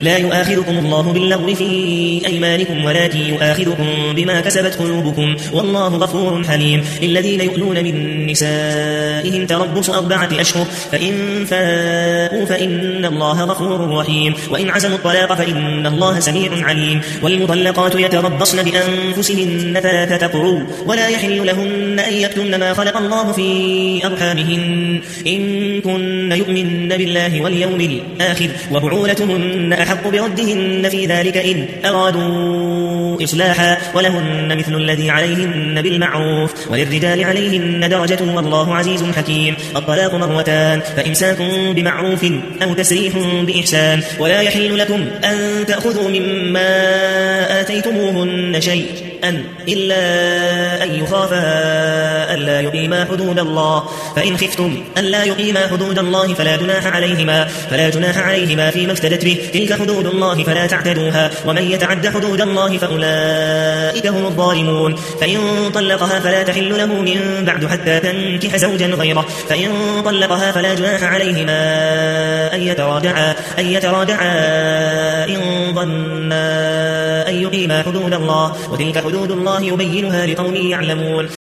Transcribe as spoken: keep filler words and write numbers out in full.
لا يؤاخذكم الله باللغو في أيمانكم ولكن يؤاخذكم بما كسبت قلوبكم والله غفور حليم. الذين يؤلون من نسائهم تربص أربعة أشهر فإن فاءوا فإن الله غفور رحيم وإن عزموا الطلاق فإن الله سميع عليم. والمطلقات يتربصن بأنفسهن ثلاثة قروء ولا يحل لهن أن يكتمن ما خلق الله في أرحامهن إن كن يؤمن بالله واليوم الآخر وبعولتهن أحق بردهن في ذلك إن أرادوا إصلاحا ولهن مثل الذي عليهن بالمعروف وللرجال عليهن درجة والله عزيز حكيم. الطلاق مرتان فإمساك بمعروف أو تسريح بإحسان ولا يحل لكم أن تأخذوا مما آتيتموهن شيئا إلا أن يخافا ألا يقيما حدود الله فإن خفتم ألا يقيما حدود الله فلا جناح عليهما فلا جناح عليهما فيما افتدت به تلك حدود الله فلا تعتدوها ومن يتعد حدود الله فأولئك هم الظالمون. فإن طلقها فلا تحل له من بعد حتى تنكح زوجا غيره فإن طلقها فلا جناح عليهما أن يتراجعا أن يتراجعا إن ظنا أن يقيما حدود الله وتلك حدود الله يبينها لقوم يعلمون.